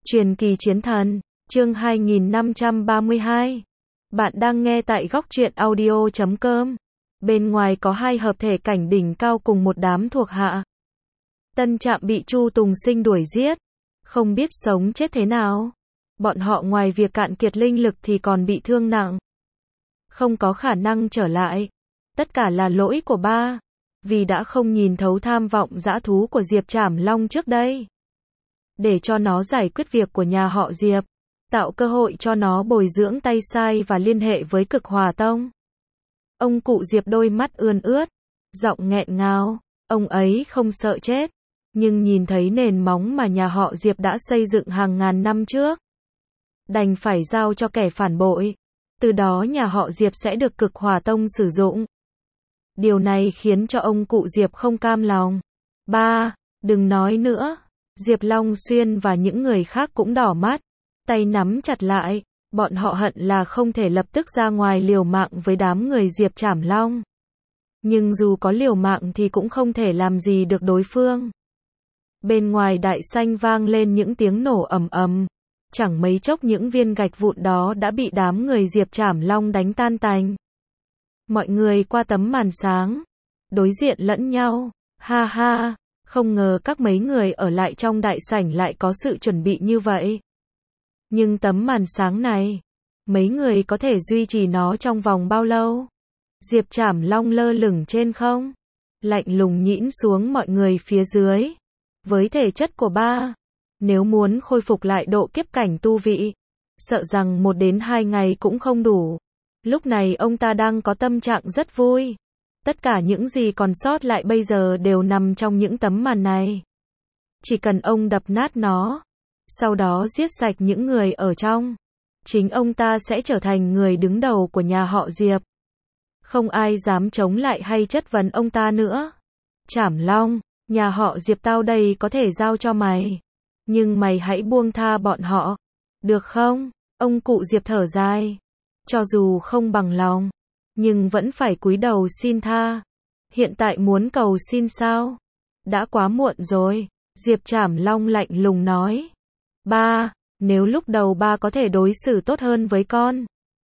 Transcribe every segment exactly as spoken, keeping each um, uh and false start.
Truyền kỳ chiến thần, chương hai nghìn năm trăm ba mươi hai. Bạn đang nghe tại góc truyện audio chấm com. Bên ngoài có hai hợp thể cảnh đỉnh cao cùng một đám thuộc hạ. Tân Trạm bị Chu Tùng Sinh đuổi giết, không biết sống chết thế nào. Bọn họ ngoài việc cạn kiệt linh lực thì còn bị thương nặng, không có khả năng trở lại. Tất cả là lỗi của ba, vì đã không nhìn thấu tham vọng dã thú của Diệp Trảm Long trước đây. Để cho nó giải quyết việc của nhà họ Diệp, tạo cơ hội cho nó bồi dưỡng tay sai và liên hệ với Cực Hỏa Tông. Ông cụ Diệp đôi mắt ươn ướt, giọng nghẹn ngào, ông ấy không sợ chết, nhưng nhìn thấy nền móng mà nhà họ Diệp đã xây dựng hàng ngàn năm trước, đành phải giao cho kẻ phản bội. Từ đó nhà họ Diệp sẽ được Cực Hỏa Tông sử dụng. Điều này khiến cho ông cụ Diệp không cam lòng. Ba, đừng nói nữa. Diệp Long Xuyên và những người khác cũng đỏ mắt, tay nắm chặt lại, bọn họ hận là không thể lập tức ra ngoài liều mạng với đám người Diệp Trảm Long. Nhưng dù có liều mạng thì cũng không thể làm gì được đối phương. Bên ngoài đại sảnh vang lên những tiếng nổ ầm ầm, chẳng mấy chốc những viên gạch vụn đó đã bị đám người Diệp Trảm Long đánh tan tành. Mọi người qua tấm màn sáng, đối diện lẫn nhau, ha ha. Không ngờ các mấy người ở lại trong đại sảnh lại có sự chuẩn bị như vậy. Nhưng tấm màn sáng này, mấy người có thể duy trì nó trong vòng bao lâu? Diệp Trảm Long lơ lửng trên không, lạnh lùng nhĩn xuống mọi người phía dưới. Với thể chất của ba, nếu muốn khôi phục lại độ kiếp cảnh tu vị, sợ rằng một đến hai ngày cũng không đủ. Lúc này ông ta đang có tâm trạng rất vui. Tất cả những gì còn sót lại bây giờ đều nằm trong những tấm màn này. Chỉ cần ông đập nát nó, sau đó giết sạch những người ở trong, chính ông ta sẽ trở thành người đứng đầu của nhà họ Diệp. Không ai dám chống lại hay chất vấn ông ta nữa. Trảm Long, nhà họ Diệp tao đây có thể giao cho mày, nhưng mày hãy buông tha bọn họ, được không? Ông cụ Diệp thở dài, cho dù không bằng lòng, nhưng vẫn phải cúi đầu xin tha. Hiện tại muốn cầu xin sao? Đã quá muộn rồi. Diệp Trảm Long lạnh lùng nói. Ba, nếu lúc đầu ba có thể đối xử tốt hơn với con,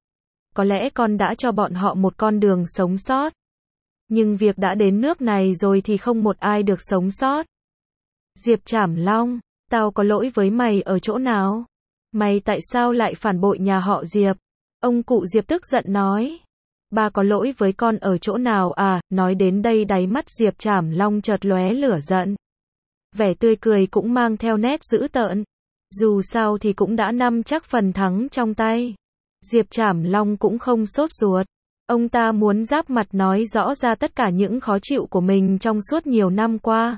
có lẽ con đã cho bọn họ một con đường sống sót. Nhưng việc đã đến nước này rồi thì không một ai được sống sót. Diệp Trảm Long, tao có lỗi với mày ở chỗ nào? Mày tại sao lại phản bội nhà họ Diệp? Ông cụ Diệp tức giận nói. Ba có lỗi với con ở chỗ nào à? Nói đến đây đáy mắt Diệp Trảm Long chợt lóe lửa giận. Vẻ tươi cười cũng mang theo nét dữ tợn. Dù sao thì cũng đã nắm chắc phần thắng trong tay. Diệp Trảm Long cũng không sốt ruột. Ông ta muốn giáp mặt nói rõ ra tất cả những khó chịu của mình trong suốt nhiều năm qua.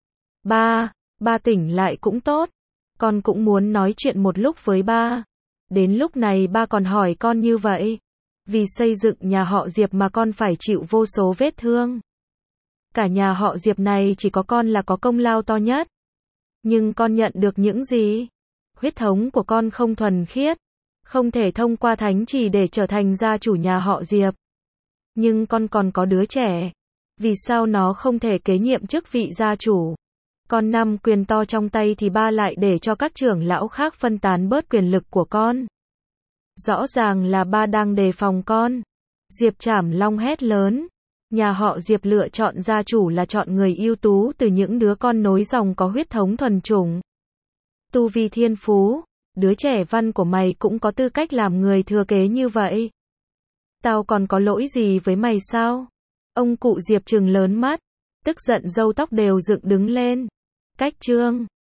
Ba, ba tỉnh lại cũng tốt. Con cũng muốn nói chuyện một lúc với ba. Đến lúc này ba còn hỏi con như vậy. Vì xây dựng nhà họ Diệp mà con phải chịu vô số vết thương. Cả nhà họ Diệp này chỉ có con là có công lao to nhất. Nhưng con nhận được những gì? Huyết thống của con không thuần khiết, không thể thông qua thánh chỉ để trở thành gia chủ nhà họ Diệp. Nhưng con còn có đứa trẻ. Vì sao nó không thể kế nhiệm chức vị gia chủ? Con nắm quyền to trong tay thì ba lại để cho các trưởng lão khác phân tán bớt quyền lực của con. Rõ ràng là ba đang đề phòng con. Diệp Trảm Long hét lớn. Nhà họ Diệp lựa chọn gia chủ là chọn người ưu tú từ những đứa con nối dòng có huyết thống thuần chủng. Tu vi thiên phú, đứa trẻ văn của mày cũng có tư cách làm người thừa kế như vậy. Tao còn có lỗi gì với mày sao? Ông cụ Diệp trừng lớn mắt, tức giận râu tóc đều dựng đứng lên. Cách chương